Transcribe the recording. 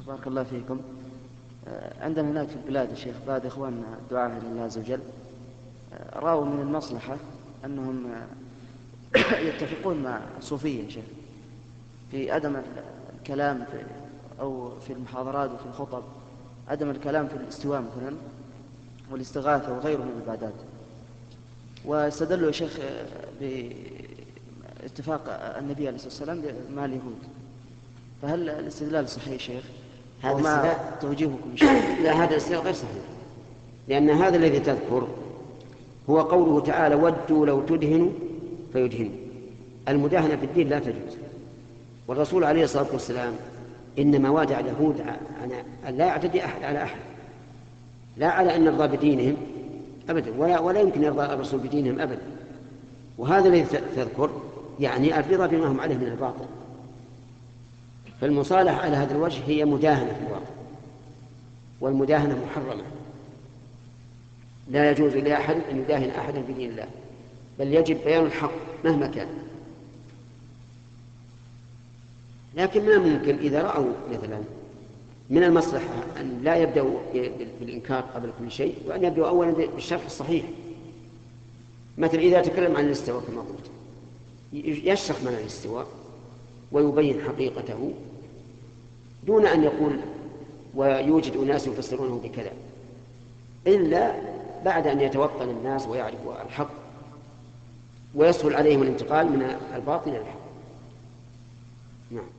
بارك الله فيكم. عندنا هناك في البلاد يا شيخ بعض إخواننا الدعاة إلى الله عز وجل رأوا من المصلحة أنهم يتفقون مع الصوفية يا شيخ في عدم الكلام أو في المحاضرات وفي الخطب، عدم الكلام في الاستواء مثلا والاستغاثة وغيره من العبادات، واستدلوا يا شيخ باتفاق النبي عليه الصلاة والسلام مع اليهود. فهل الاستدلال صحيح يا شيخ؟ هذا وما توجيهكم إن شاء الله؟ لا، هذا الاستدلال غير صحيح، لأن هذا الذي تذكر هو قوله تعالى ودوا لو تدهنوا فيدهنوا. المداهنة في الدين لا تجوز، والرسول عليه الصلاة والسلام إنما وادع اليهود أن لا يعتدي أحد على أحد، لا على أن نرضى بدينهم أبدا، ولا يمكن يرضى الرسول بدينهم أبدا. وهذا الذي تذكر يعني الرضا بما هم عليه من الباطل. فالمصالحة على هذا الوجه هي مداهنة في الواقع، والمداهنة محرمة، لا يجوز لأحد أن يداهن أحدا بدين الله، بل يجب بيان الحق مهما كان. لكن ما ممكن إذا رأوا مثلا من المصلحة أن لا يبدأوا بالإنكار قبل كل شيء، وأن يبدأوا أولا بالشرح الصحيح. مثل إذا تكلم عن الاستواء كما قلت يشرح معنى الاستواء ويبين حقيقته دون أن يقول ويوجد أناس يفسرونه بكذا، إلا بعد أن يتوطن الناس ويعرفوا الحق ويسهل عليهم الانتقال من الباطل إلى الحق. نعم.